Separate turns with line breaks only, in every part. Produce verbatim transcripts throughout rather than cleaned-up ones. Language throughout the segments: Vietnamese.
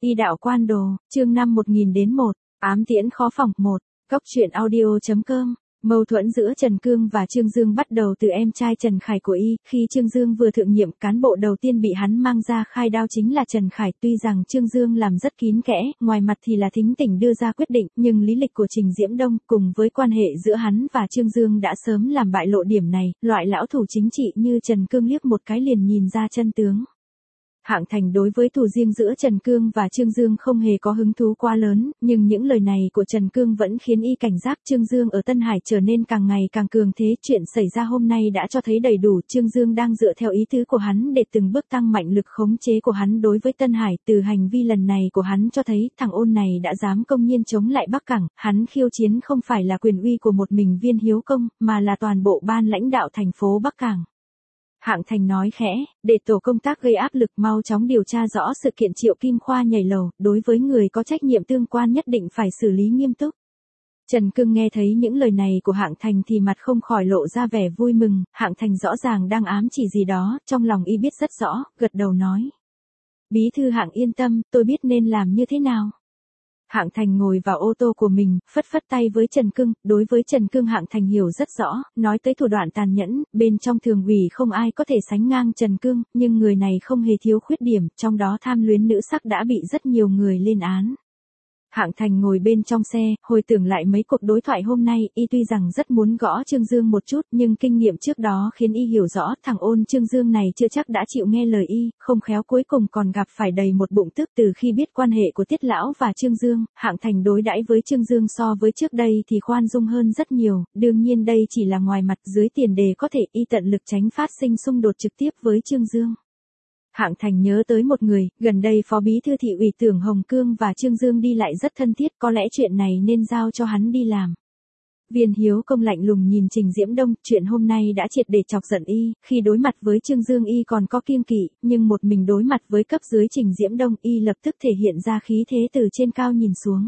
Y đạo quan đồ, chương năm một nghìn đến một, ám tiễn khó phòng một, Cóc truyện audio.com. Mâu thuẫn giữa Trần Cương và Trương Dương bắt đầu từ em trai Trần Khải của Y, khi Trương Dương vừa thượng nhiệm, cán bộ đầu tiên bị hắn mang ra khai đao chính là Trần Khải. Tuy rằng Trương Dương làm rất kín kẽ, ngoài mặt thì là thính tỉnh đưa ra quyết định, nhưng lý lịch của Trình Diễm Đông cùng với quan hệ giữa hắn và Trương Dương đã sớm làm bại lộ điểm này, loại lão thủ chính trị như Trần Cương liếc một cái liền nhìn ra chân tướng. Hạng Thành đối với thù riêng giữa Trần Cương và Trương Dương không hề có hứng thú quá lớn, nhưng những lời này của Trần Cương vẫn khiến Y cảnh giác. Trương Dương ở Tân Hải trở nên càng ngày càng cường thế, chuyện xảy ra hôm nay đã cho thấy đầy đủ Trương Dương đang dựa theo ý tứ của hắn để từng bước tăng mạnh lực khống chế của hắn đối với Tân Hải. Từ hành vi lần này của hắn cho thấy thằng ôn này đã dám công nhiên chống lại Bắc Cảng, hắn khiêu chiến không phải là quyền uy của một mình Viên Hiếu Công, mà là toàn bộ ban lãnh đạo thành phố Bắc Cảng. Hạng Thành nói khẽ, để tổ công tác gây áp lực mau chóng điều tra rõ sự kiện Triệu Kim Khoa nhảy lầu, đối với người có trách nhiệm tương quan nhất định phải xử lý nghiêm túc. Trần Cương nghe thấy những lời này của Hạng Thành thì mặt không khỏi lộ ra vẻ vui mừng. Hạng Thành rõ ràng đang ám chỉ gì đó, trong lòng Y biết rất rõ, gật đầu nói. Bí thư Hạng yên tâm, tôi biết nên làm như thế nào. Hạng Thành ngồi vào ô tô của mình, phất phất tay với Trần Cương. Đối với Trần Cương Hạng Thành hiểu rất rõ, nói tới thủ đoạn tàn nhẫn, bên trong thường ủy không ai có thể sánh ngang Trần Cương, nhưng người này không hề thiếu khuyết điểm, trong đó tham luyến nữ sắc đã bị rất nhiều người lên án. Hạng Thành ngồi bên trong xe, hồi tưởng lại mấy cuộc đối thoại hôm nay, Y tuy rằng rất muốn gõ Trương Dương một chút, nhưng kinh nghiệm trước đó khiến Y hiểu rõ thằng ôn Trương Dương này chưa chắc đã chịu nghe lời Y, không khéo cuối cùng còn gặp phải đầy một bụng tức. Từ khi biết quan hệ của Tiết Lão và Trương Dương, Hạng Thành đối đãi với Trương Dương so với trước đây thì khoan dung hơn rất nhiều, đương nhiên đây chỉ là ngoài mặt, dưới tiền đề có thể Y tận lực tránh phát sinh xung đột trực tiếp với Trương Dương. Hạng Thành nhớ tới một người, gần đây Phó Bí thư Thị ủy Tưởng Hồng Cương và Trương Dương đi lại rất thân thiết, có lẽ chuyện này nên giao cho hắn đi làm. Viên Hiếu Công lạnh lùng nhìn Trình Diễm Đông, chuyện hôm nay đã triệt để chọc giận Y, khi đối mặt với Trương Dương Y còn có kiêng kỵ, nhưng một mình đối mặt với cấp dưới Trình Diễm Đông Y lập tức thể hiện ra khí thế từ trên cao nhìn xuống.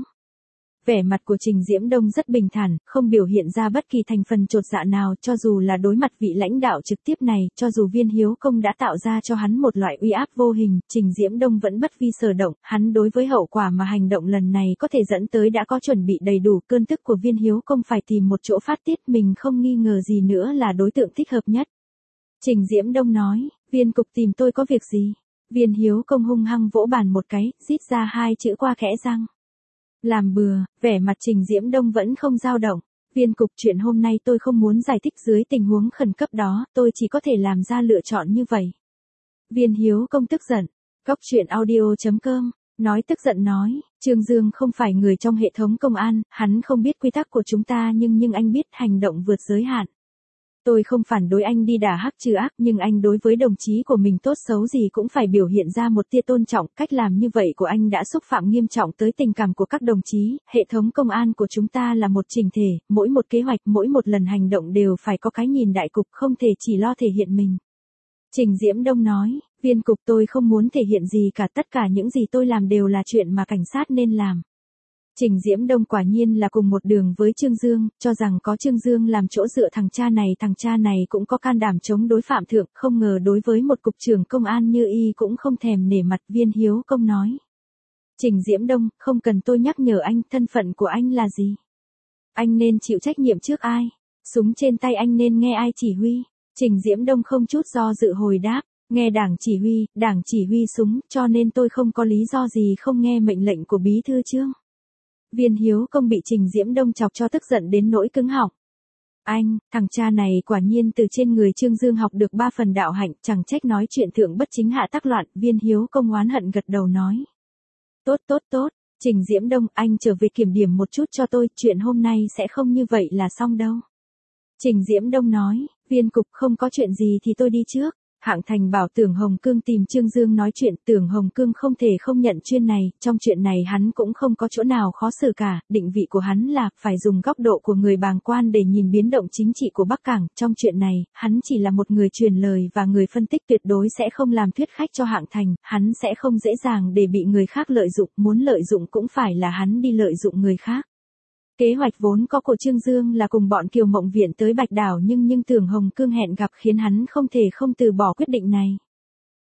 Vẻ mặt của Trình Diễm Đông rất bình thản, không biểu hiện ra bất kỳ thành phần chột dạ nào, cho dù là đối mặt vị lãnh đạo trực tiếp này, cho dù Viên Hiếu Công đã tạo ra cho hắn một loại uy áp vô hình, Trình Diễm Đông vẫn bất vi sở động, hắn đối với hậu quả mà hành động lần này có thể dẫn tới đã có chuẩn bị đầy đủ. Cơn tức của Viên Hiếu Công phải tìm một chỗ phát tiết, mình không nghi ngờ gì nữa là đối tượng thích hợp nhất. Trình Diễm Đông nói, Viên cục tìm tôi có việc gì? Viên Hiếu Công hung hăng vỗ bàn một cái, rít ra hai chữ qua kẽ răng. Làm bừa. Vẻ mặt Trình Diễm Đông vẫn không dao động. Viên cục, chuyện hôm nay tôi không muốn giải thích dưới tình huống khẩn cấp đó, tôi chỉ có thể làm ra lựa chọn như vậy. Viên Hiếu Công tức giận. Cóc truyện audio.com. Nói tức giận nói, Trương Dương không phải người trong hệ thống công an, hắn không biết quy tắc của chúng ta nhưng nhưng anh biết hành động vượt giới hạn. Tôi không phản đối anh đi đả hắc trừ ác, nhưng anh đối với đồng chí của mình tốt xấu gì cũng phải biểu hiện ra một tia tôn trọng. Cách làm như vậy của anh đã xúc phạm nghiêm trọng tới tình cảm của các đồng chí. Hệ thống công an của chúng ta là một chỉnh thể, mỗi một kế hoạch, mỗi một lần hành động đều phải có cái nhìn đại cục, không thể chỉ lo thể hiện mình. Trình Diễm Đông nói, Viên cục, tôi không muốn thể hiện gì cả, tất cả những gì tôi làm đều là chuyện mà cảnh sát nên làm. Trình Diễm Đông quả nhiên là cùng một đường với Trương Dương, cho rằng có Trương Dương làm chỗ dựa thằng cha này, thằng cha này cũng có can đảm chống đối phạm thượng, không ngờ đối với một cục trưởng công an như Y cũng không thèm nể mặt. Viên Hiếu Công nói. Trình Diễm Đông, không cần tôi nhắc nhở anh, thân phận của anh là gì? Anh nên chịu trách nhiệm trước ai? Súng trên tay anh nên nghe ai chỉ huy? Trình Diễm Đông không chút do dự hồi đáp, nghe Đảng chỉ huy, Đảng chỉ huy súng, cho nên tôi không có lý do gì không nghe mệnh lệnh của Bí thư Trương. Viên Hiếu Công bị Trình Diễm Đông chọc cho tức giận đến nỗi cứng họng. Anh, thằng cha này quả nhiên từ trên người Trương Dương học được ba phần đạo hạnh, chẳng trách nói chuyện thượng bất chính hạ tắc loạn. Viên Hiếu Công oán hận gật đầu nói. Tốt tốt tốt, Trình Diễm Đông, anh trở về kiểm điểm một chút cho tôi, chuyện hôm nay sẽ không như vậy là xong đâu. Trình Diễm Đông nói, Viên cục, không có chuyện gì thì tôi đi trước. Hạng Thành bảo Tưởng Hồng Cương tìm Trương Dương nói chuyện, Tưởng Hồng Cương không thể không nhận chuyên này, trong chuyện này hắn cũng không có chỗ nào khó xử cả, định vị của hắn là phải dùng góc độ của người bàng quan để nhìn biến động chính trị của Bắc Cảng, trong chuyện này, hắn chỉ là một người truyền lời và người phân tích, tuyệt đối sẽ không làm thuyết khách cho Hạng Thành, hắn sẽ không dễ dàng để bị người khác lợi dụng, muốn lợi dụng cũng phải là hắn đi lợi dụng người khác. Kế hoạch vốn có của Trương Dương là cùng bọn Kiều Mộng Viện tới Bạch Đảo, nhưng nhưng Tưởng Hồng Cương hẹn gặp khiến hắn không thể không từ bỏ quyết định này.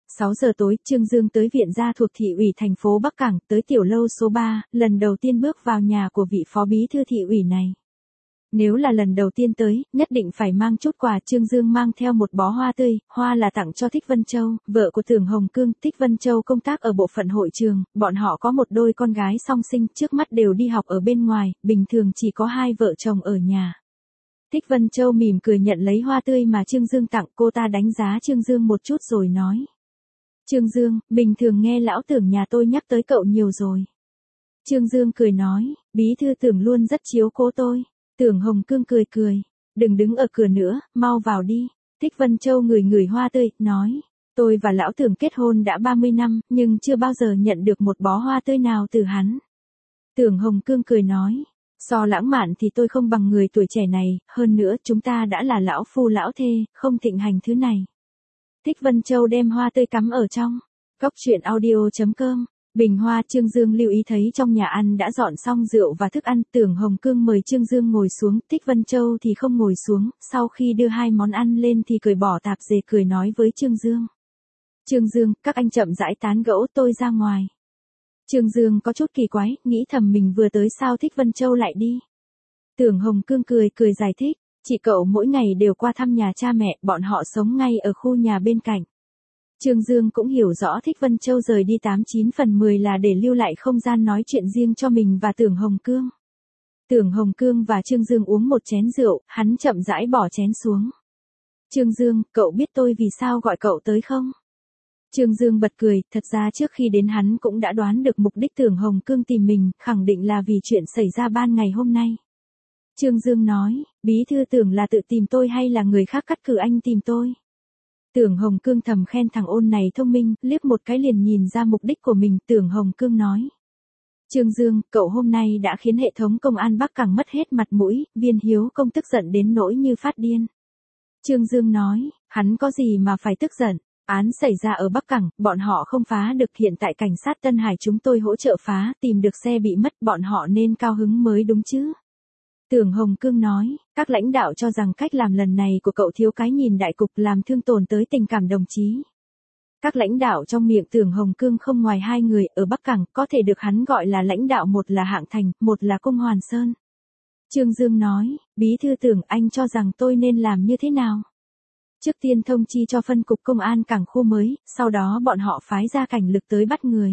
sáu giờ tối, Trương Dương tới viện gia thuộc thị ủy thành phố Bắc Cảng, tới tiểu lâu số ba, lần đầu tiên bước vào nhà của vị phó bí thư thị ủy này. Nếu là lần đầu tiên tới, nhất định phải mang chút quà. Trương Dương mang theo một bó hoa tươi, hoa là tặng cho Thích Vân Châu, vợ của Tưởng Hồng Cương. Thích Vân Châu công tác ở bộ phận hội trường, bọn họ có một đôi con gái song sinh, trước mắt đều đi học ở bên ngoài, bình thường chỉ có hai vợ chồng ở nhà. Thích Vân Châu mỉm cười nhận lấy hoa tươi mà Trương Dương tặng, cô ta đánh giá Trương Dương một chút rồi nói. Trương Dương, bình thường nghe lão Tưởng nhà tôi nhắc tới cậu nhiều rồi. Trương Dương cười nói, bí thư Tưởng luôn rất chiếu cố tôi. Tưởng Hồng Cương cười cười, đừng đứng ở cửa nữa, mau vào đi. Thích Vân Châu ngửi ngửi hoa tươi, nói, tôi và lão Tưởng kết hôn đã ba mươi năm, nhưng chưa bao giờ nhận được một bó hoa tươi nào từ hắn. Tưởng Hồng Cương cười nói, so lãng mạn thì tôi không bằng người tuổi trẻ này, hơn nữa chúng ta đã là lão phu lão thê, không thịnh hành thứ này. Thích Vân Châu đem hoa tươi cắm ở trong cốc truyện audio chấm com. Bình hoa. Trương Dương lưu ý thấy trong nhà ăn đã dọn xong rượu và thức ăn. Tưởng Hồng Cương mời Trương Dương ngồi xuống, Thích Vân Châu thì không ngồi xuống, sau khi đưa hai món ăn lên thì cởi bỏ tạp dề cười nói với Trương Dương. Trương Dương, các anh chậm rãi tán gẫu, tôi ra ngoài. Trương Dương có chút kỳ quái, nghĩ thầm mình vừa tới sao Thích Vân Châu lại đi. Tưởng Hồng Cương cười cười giải thích, chị cậu mỗi ngày đều qua thăm nhà cha mẹ, bọn họ sống ngay ở khu nhà bên cạnh. Trương Dương cũng hiểu rõ Thích Vân Châu rời đi tám chín phần mười là để lưu lại không gian nói chuyện riêng cho mình và Tưởng Hồng Cương. Tưởng Hồng Cương và Trương Dương uống một chén rượu, hắn chậm rãi bỏ chén xuống. Trương Dương, cậu biết tôi vì sao gọi cậu tới không? Trương Dương bật cười, thật ra trước khi đến hắn cũng đã đoán được mục đích Tưởng Hồng Cương tìm mình, khẳng định là vì chuyện xảy ra ban ngày hôm nay. Trương Dương nói, bí thư Tưởng là tự tìm tôi hay là người khác cắt cử anh tìm tôi? Tưởng Hồng Cương thầm khen thằng ôn này thông minh, liếc một cái liền nhìn ra mục đích của mình. Tưởng Hồng Cương nói, Trương Dương, cậu hôm nay đã khiến hệ thống công an Bắc Cảng mất hết mặt mũi, Viên Hiếu Công tức giận đến nỗi như phát điên. Trương Dương nói, hắn có gì mà phải tức giận, án xảy ra ở Bắc Cảng, bọn họ không phá được, hiện tại cảnh sát Tân Hải chúng tôi hỗ trợ phá, tìm được xe bị mất, bọn họ nên cao hứng mới đúng chứ. Tưởng Hồng Cương nói, các lãnh đạo cho rằng cách làm lần này của cậu thiếu cái nhìn đại cục, làm thương tổn tới tình cảm đồng chí. Các lãnh đạo trong miệng Tưởng Hồng Cương không ngoài hai người, ở Bắc Cảng, có thể được hắn gọi là lãnh đạo, một là Hạng Thành, một là Cung Hoàn Sơn. Trương Dương nói, bí thư Tưởng, anh cho rằng tôi nên làm như thế nào? Trước tiên thông chi cho phân cục công an cảng khu mới, sau đó bọn họ phái ra cảnh lực tới bắt người.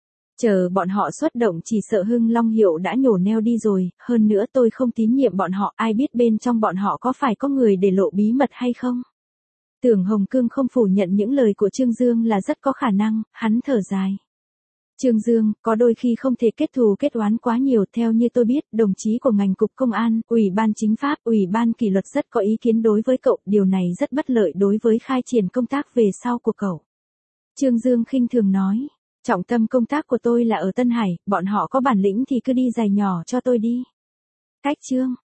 Chờ bọn họ xuất động chỉ sợ Hưng Long Hiệu đã nhổ neo đi rồi, hơn nữa tôi không tín nhiệm bọn họ, ai biết bên trong bọn họ có phải có người để lộ bí mật hay không. Tưởng Hồng Cương không phủ nhận những lời của Trương Dương là rất có khả năng, hắn thở dài. Trương Dương, có đôi khi không thể kết thù kết oán quá nhiều, theo như tôi biết, đồng chí của ngành cục công an, ủy ban chính pháp, ủy ban kỷ luật rất có ý kiến đối với cậu, điều này rất bất lợi đối với khai triển công tác về sau của cậu. Trương Dương khinh thường nói, trọng tâm công tác của tôi là ở Tân Hải, bọn họ có bản lĩnh thì cứ đi giày nhỏ cho tôi đi. Cách chương